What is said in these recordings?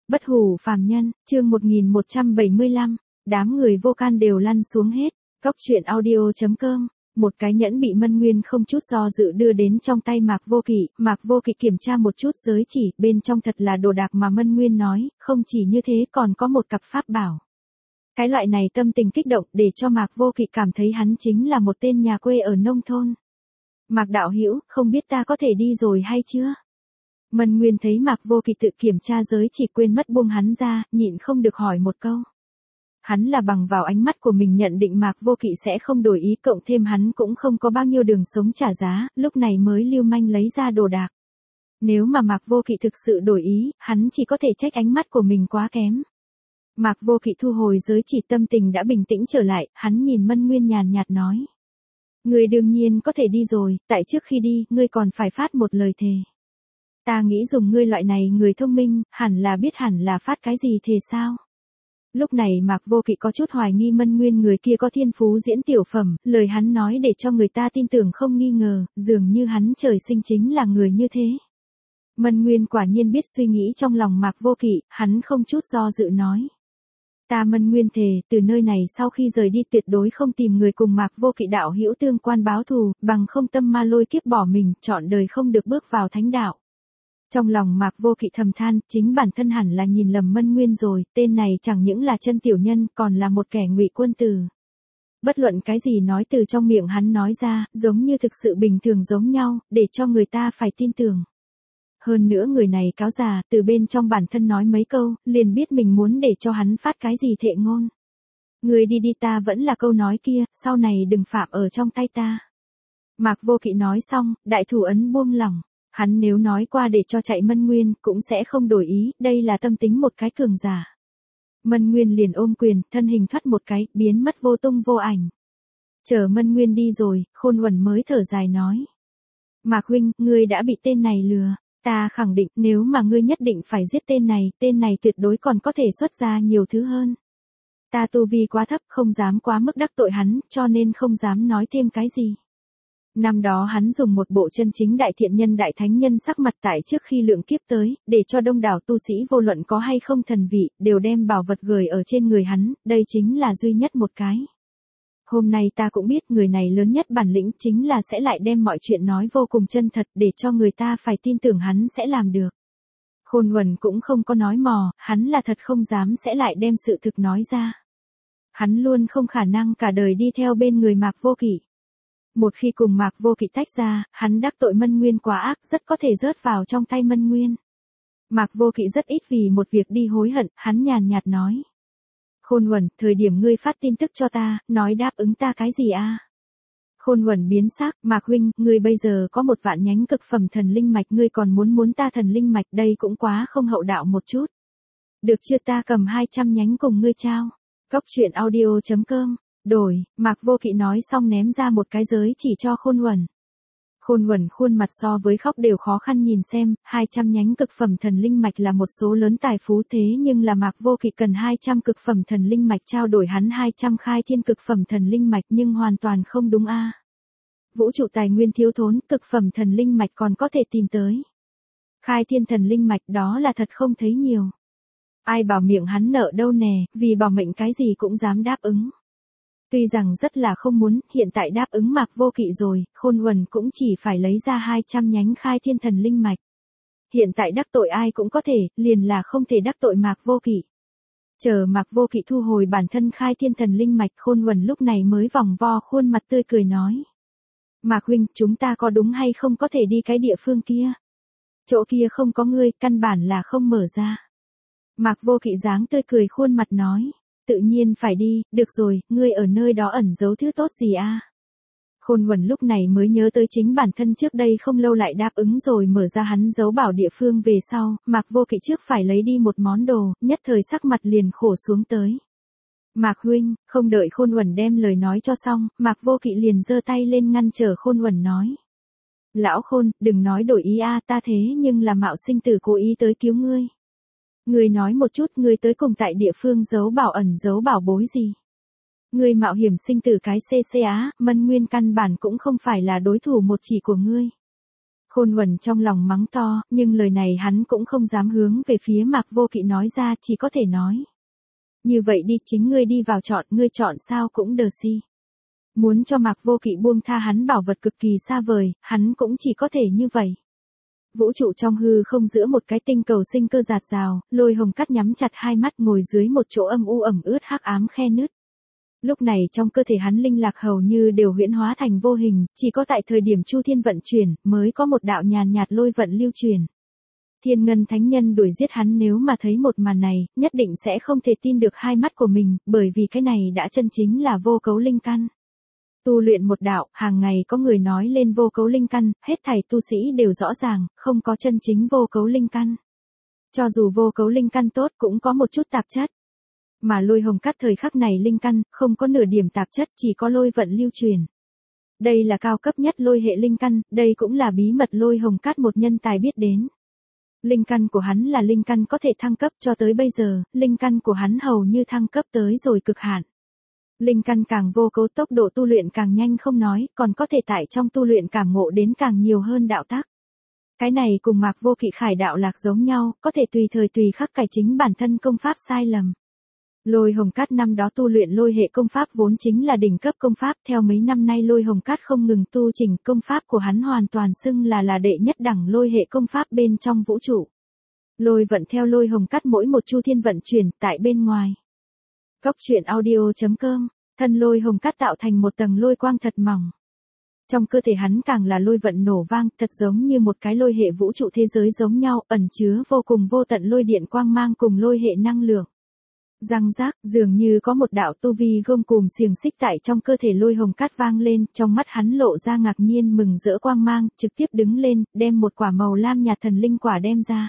Bất hủ phàm nhân, chương 1175, đám người vô can đều lăn xuống hết. Cóc truyện audio.com. Một cái nhẫn bị Mân Nguyên không chút do dự đưa đến trong tay Mạc Vô Kỵ. Mạc Vô Kỵ kiểm tra một chút giới chỉ, bên trong thật là đồ đạc mà Mân Nguyên nói, không chỉ như thế còn có một cặp pháp bảo. Cái loại này tâm tình kích động để cho Mạc Vô Kỵ cảm thấy hắn chính là một tên nhà quê ở nông thôn. Mạc đạo hữu, không biết ta có thể đi rồi hay chưa? Mân Nguyên thấy Mạc Vô Kỵ tự kiểm tra giới chỉ quên mất buông hắn ra, nhịn không được hỏi một câu. Hắn là bằng vào ánh mắt của mình nhận định Mạc Vô Kỵ sẽ không đổi ý, cộng thêm hắn cũng không có bao nhiêu đường sống trả giá, lúc này mới lưu manh lấy ra đồ đạc. Nếu mà Mạc Vô Kỵ thực sự đổi ý, hắn chỉ có thể trách ánh mắt của mình quá kém. Mạc Vô Kỵ thu hồi giới chỉ, tâm tình đã bình tĩnh trở lại, hắn nhìn Mân Nguyên nhàn nhạt nói. Ngươi đương nhiên có thể đi rồi, tại trước khi đi, ngươi còn phải phát một lời thề. Ta nghĩ dùng ngươi loại này người thông minh, hẳn là phát cái gì thề sao? Lúc này Mạc Vô Kỵ có chút hoài nghi Mân Nguyên người kia có thiên phú diễn tiểu phẩm, lời hắn nói để cho người ta tin tưởng không nghi ngờ, dường như hắn trời sinh chính là người như thế. Mân Nguyên quả nhiên biết suy nghĩ trong lòng Mạc Vô Kỵ, hắn không chút do dự nói. Ta Mân Nguyên thề, từ nơi này sau khi rời đi tuyệt đối không tìm người cùng Mạc Vô Kỵ đạo hữu tương quan báo thù, bằng không tâm ma lôi kiếp bỏ mình, trọn đời không được bước vào thánh đạo. Trong lòng Mạc Vô Kỵ thầm than, chính bản thân hẳn là nhìn lầm Mân Nguyên rồi, tên này chẳng những là chân tiểu nhân, còn là một kẻ ngụy quân tử. Bất luận cái gì nói từ trong miệng hắn nói ra, giống như thực sự bình thường giống nhau, để cho người ta phải tin tưởng. Hơn nữa người này cáo già, từ bên trong bản thân nói mấy câu, liền biết mình muốn để cho hắn phát cái gì thệ ngôn. Người đi đi, ta vẫn là câu nói kia, sau này đừng phạm ở trong tay ta. Mạc Vô Kỵ nói xong, đại thủ ấn buông lỏng. Hắn nếu nói qua để cho chạy Mân Nguyên, cũng sẽ không đổi ý, đây là tâm tính một cái cường giả. Mân Nguyên liền ôm quyền, thân hình thoát một cái, biến mất vô tung vô ảnh. Chờ Mân Nguyên đi rồi, Khôn Uẩn mới thở dài nói. Mạc huynh, ngươi đã bị tên này lừa. Ta khẳng định, nếu mà ngươi nhất định phải giết tên này tuyệt đối còn có thể xuất ra nhiều thứ hơn. Ta tu vi quá thấp, không dám quá mức đắc tội hắn, cho nên không dám nói thêm cái gì. Năm đó hắn dùng một bộ chân chính đại thiện nhân đại thánh nhân sắc mặt tại trước khi lượng kiếp tới, để cho đông đảo tu sĩ vô luận có hay không thần vị, đều đem bảo vật gửi ở trên người hắn, đây chính là duy nhất một cái. Hôm nay ta cũng biết người này lớn nhất bản lĩnh chính là sẽ lại đem mọi chuyện nói vô cùng chân thật để cho người ta phải tin tưởng hắn sẽ làm được. Khôn Uẩn cũng không có nói mò, hắn là thật không dám sẽ lại đem sự thực nói ra. Hắn luôn không khả năng cả đời đi theo bên người Mạc Vô Kỵ. Một khi cùng Mạc Vô Kỵ tách ra, hắn đắc tội Mân Nguyên quá ác, rất có thể rớt vào trong tay Mân Nguyên. Mạc Vô Kỵ rất ít vì một việc đi hối hận, hắn nhàn nhạt nói. Khôn Uẩn, thời điểm ngươi phát tin tức cho ta, nói đáp ứng ta cái gì a? Khôn Uẩn biến sắc, Mạc huynh, ngươi bây giờ có 1 vạn nhánh cực phẩm thần linh mạch, ngươi còn muốn ta thần linh mạch, đây cũng quá không hậu đạo một chút. Được chưa, ta cầm 200 nhánh cùng ngươi trao. Cóc truyện audio.com. Đổi, Mạc Vô Kỵ nói xong ném ra một cái giới chỉ cho Khôn Uẩn. Khôn Uẩn khuôn mặt so với khóc đều khó khăn nhìn xem, 200 nhánh cực phẩm thần linh mạch là một số lớn tài phú, thế nhưng là Mạc Vô Kỵ cần 200 cực phẩm thần linh mạch trao đổi hắn 200 khai thiên cực phẩm thần linh mạch, nhưng hoàn toàn không đúng a. Vũ trụ tài nguyên thiếu thốn, cực phẩm thần linh mạch còn có thể tìm tới. Khai thiên thần linh mạch đó là thật không thấy nhiều. Ai bảo miệng hắn nợ đâu nè, vì bảo mệnh cái gì cũng dám đáp ứng. Tuy rằng rất là không muốn, hiện tại đáp ứng Mạc Vô Kỵ rồi, Khôn Uẩn cũng chỉ phải lấy ra 200 nhánh khai thiên thần linh mạch. Hiện tại đắc tội ai cũng có thể, liền là không thể đắc tội Mạc Vô Kỵ. Chờ Mạc Vô Kỵ thu hồi bản thân khai thiên thần linh mạch, Khôn Uẩn lúc này mới vòng vo khuôn mặt tươi cười nói. Mạc huynh, chúng ta có đúng hay không có thể đi cái địa phương kia? Chỗ kia không có ngươi, căn bản là không mở ra. Mạc Vô Kỵ dáng tươi cười khuôn mặt nói. Tự nhiên phải đi, được rồi, ngươi ở nơi đó ẩn giấu thứ tốt gì a? Khôn Uẩn lúc này mới nhớ tới chính bản thân trước đây không lâu lại đáp ứng rồi mở ra hắn giấu bảo địa phương về sau, Mạc Vô Kỵ trước phải lấy đi một món đồ, nhất thời sắc mặt liền khổ xuống tới. Mạc huynh, không đợi Khôn Uẩn đem lời nói cho xong, Mạc Vô Kỵ liền giơ tay lên ngăn trở Khôn Uẩn nói. Lão Khôn, đừng nói đổi ý a, ta thế nhưng là Mạo sinh tử cố ý tới cứu ngươi. Ngươi nói một chút, ngươi tới cùng tại địa phương giấu bảo ẩn giấu bảo bối gì? Ngươi mạo hiểm sinh tử cái CC á, Mân Nguyên căn bản cũng không phải là đối thủ một chỉ của ngươi. Khôn Uẩn trong lòng mắng to, nhưng lời này hắn cũng không dám hướng về phía Mạc Vô Kỵ nói ra, chỉ có thể nói. Như vậy đi, chính ngươi đi vào chọn, ngươi chọn sao cũng đờ si. Muốn cho Mạc Vô Kỵ buông tha hắn bảo vật cực kỳ xa vời, hắn cũng chỉ có thể như vậy. Vũ trụ trong hư không giữa một cái tinh cầu sinh cơ rạt rào, Lôi Hồng Cát nhắm chặt hai mắt ngồi dưới một chỗ âm u ẩm ướt hắc ám khe nứt. Lúc này trong cơ thể hắn linh lạc hầu như đều huyễn hóa thành vô hình, chỉ có tại thời điểm Chu Thiên vận chuyển, mới có một đạo nhàn nhạt lôi vận lưu truyền. Thiên Ngân Thánh Nhân đuổi giết hắn, nếu mà thấy một màn này, nhất định sẽ không thể tin được hai mắt của mình, bởi vì cái này đã chân chính là vô cấu linh căn. Tu luyện một đạo, hàng ngày có người nói lên vô cấu linh căn, hết thảy tu sĩ đều rõ ràng, không có chân chính vô cấu linh căn. Cho dù vô cấu linh căn tốt cũng có một chút tạp chất. Mà Lôi Hồng Cát thời khắc này linh căn, không có nửa điểm tạp chất, chỉ có lôi vận lưu truyền. Đây là cao cấp nhất lôi hệ linh căn, đây cũng là bí mật Lôi Hồng Cát một nhân tài biết đến. Linh căn của hắn là linh căn có thể thăng cấp, cho tới bây giờ, linh căn của hắn hầu như thăng cấp tới rồi cực hạn. Linh căn càng vô cấu, tốc độ tu luyện càng nhanh không nói, còn có thể tại trong tu luyện cảm ngộ đến càng nhiều hơn đạo tác. Cái này cùng Mạc Vô Kỵ khải đạo lạc giống nhau, có thể tùy thời tùy khắc cải chính bản thân công pháp sai lầm. Lôi Hồng Cát năm đó tu luyện lôi hệ công pháp vốn chính là đỉnh cấp công pháp, theo mấy năm nay Lôi Hồng Cát không ngừng tu chỉnh, công pháp của hắn hoàn toàn xưng là đệ nhất đẳng lôi hệ công pháp bên trong vũ trụ. Lôi vận theo Lôi Hồng Cát mỗi một chu thiên vận chuyển tại bên ngoài. Góc truyện audio.com, thân Lôi Hồng Cát tạo thành một tầng lôi quang thật mỏng. Trong cơ thể hắn càng là lôi vận nổ vang, thật giống như một cái lôi hệ vũ trụ thế giới giống nhau, ẩn chứa vô cùng vô tận lôi điện quang mang cùng lôi hệ năng lượng. Răng rác, dường như có một đạo tu vi gông cùm xiềng xích tại trong cơ thể Lôi Hồng Cát vang lên, trong mắt hắn lộ ra ngạc nhiên mừng rỡ quang mang, trực tiếp đứng lên, đem một quả màu lam nhạt thần linh quả đem ra.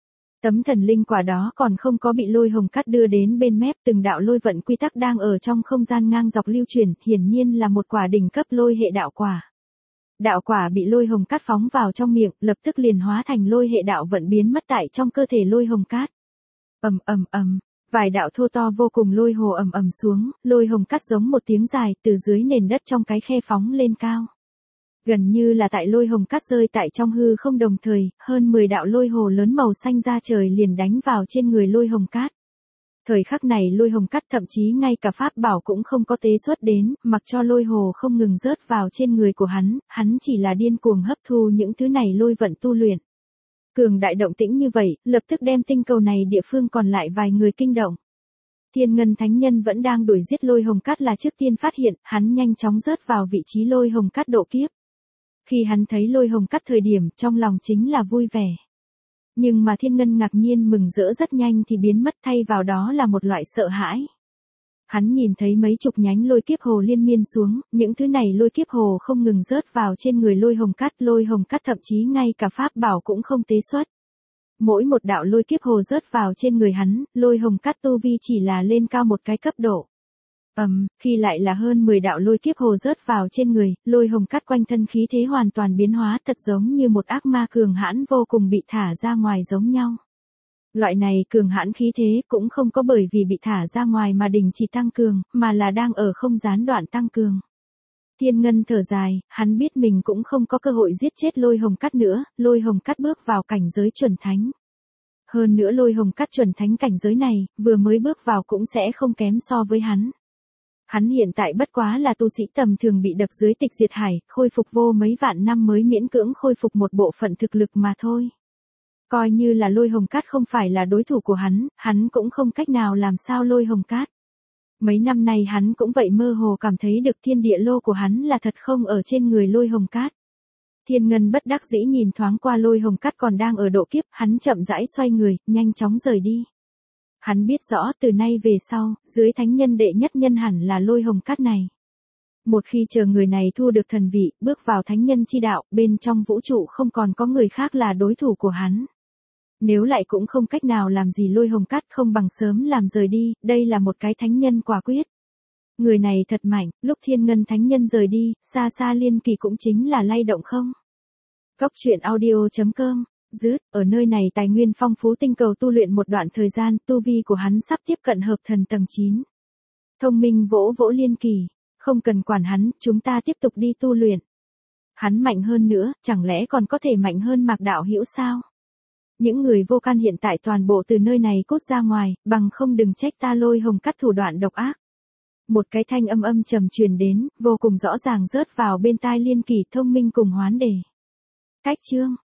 Tấm thần linh quả đó còn không có bị Lôi Hồng Cát đưa đến bên mép, từng đạo lôi vận quy tắc đang ở trong không gian ngang dọc lưu truyền, hiển nhiên là một quả đỉnh cấp lôi hệ đạo quả. Đạo quả bị Lôi Hồng Cát phóng vào trong miệng, lập tức liền hóa thành lôi hệ đạo vận biến mất tại trong cơ thể Lôi Hồng Cát. Ầm ầm ầm. Vài đạo thô to vô cùng lôi hồ ầm ầm xuống, Lôi Hồng Cát giống một tiếng dài, từ dưới nền đất trong cái khe phóng lên cao. Gần như là tại Lôi Hồng Cát rơi tại trong hư không đồng thời, hơn 10 đạo lôi hồ lớn màu xanh ra trời liền đánh vào trên người Lôi Hồng Cát. Thời khắc này Lôi Hồng Cát thậm chí ngay cả pháp bảo cũng không có tế xuất đến, mặc cho lôi hồ không ngừng rớt vào trên người của hắn chỉ là điên cuồng hấp thu những thứ này lôi vận tu luyện. Cường đại động tĩnh như vậy, lập tức đem tinh cầu này địa phương còn lại vài người kinh động. Thiên Ngân Thánh Nhân vẫn đang đuổi giết Lôi Hồng Cát là trước tiên phát hiện, hắn nhanh chóng rớt vào vị trí Lôi Hồng Cát độ kiếp. Khi hắn thấy Lôi Hồng Cát thời điểm, trong lòng chính là vui vẻ. Nhưng mà Thiên Ngân ngạc nhiên mừng rỡ rất nhanh thì biến mất, thay vào đó là một loại sợ hãi. Hắn nhìn thấy mấy chục nhánh lôi kiếp hồ liên miên xuống, những thứ này lôi kiếp hồ không ngừng rớt vào trên người Lôi Hồng Cát thậm chí ngay cả pháp bảo cũng không tế xuất. Mỗi một đạo lôi kiếp hồ rớt vào trên người hắn, Lôi Hồng Cát tu vi chỉ là lên cao một cái cấp độ. Khi lại là hơn 10 đạo lôi kiếp hồ rớt vào trên người, Lôi Hồng Cát quanh thân khí thế hoàn toàn biến hóa, thật giống như một ác ma cường hãn vô cùng bị thả ra ngoài giống nhau. Loại này cường hãn khí thế cũng không có bởi vì bị thả ra ngoài mà đình chỉ tăng cường, mà là đang ở không gián đoạn tăng cường. Thiên Ngân thở dài, hắn biết mình cũng không có cơ hội giết chết Lôi Hồng Cát nữa, Lôi Hồng Cát bước vào cảnh giới chuẩn thánh. Hơn nữa Lôi Hồng Cát chuẩn thánh cảnh giới này, vừa mới bước vào cũng sẽ không kém so với hắn. Hắn hiện tại bất quá là tu sĩ tầm thường bị đập dưới tịch diệt hải, khôi phục vô mấy vạn năm mới miễn cưỡng khôi phục một bộ phận thực lực mà thôi. Coi như là Lôi Hồng Cát không phải là đối thủ của hắn cũng không cách nào làm sao Lôi Hồng Cát. Mấy năm nay hắn cũng vậy mơ hồ cảm thấy được thiên địa lô của hắn là thật không ở trên người Lôi Hồng Cát. Thiên Ngân bất đắc dĩ nhìn thoáng qua Lôi Hồng Cát còn đang ở độ kiếp, hắn chậm rãi xoay người, nhanh chóng rời đi. Hắn biết rõ từ nay về sau, dưới thánh nhân đệ nhất nhân hẳn là Lôi Hồng Cát này. Một khi chờ người này thu được thần vị, bước vào thánh nhân chi đạo, bên trong vũ trụ không còn có người khác là đối thủ của hắn. Nếu lại cũng không cách nào làm gì Lôi Hồng Cát, không bằng sớm làm rời đi, đây là một cái thánh nhân quả quyết. Người này thật mạnh, lúc Thiên Ngân thánh nhân rời đi, xa xa Liên Kỳ cũng chính là lay động không. Góc truyện audio.com, ở nơi này tài nguyên phong phú, tinh cầu tu luyện một đoạn thời gian, tu vi của hắn sắp tiếp cận hợp thần tầng 9. Thông minh vỗ vỗ Liên Kỳ, không cần quản hắn, chúng ta tiếp tục đi tu luyện. Hắn mạnh hơn nữa, chẳng lẽ còn có thể mạnh hơn Mạc đạo hữu sao? Những người vô can hiện tại toàn bộ từ nơi này cút ra ngoài, bằng không đừng trách ta Lôi Hồng Cắt thủ đoạn độc ác. Một cái thanh âm trầm truyền đến, vô cùng rõ ràng rớt vào bên tai Liên Kỳ Thông Minh cùng Hoán Đề. Cách chương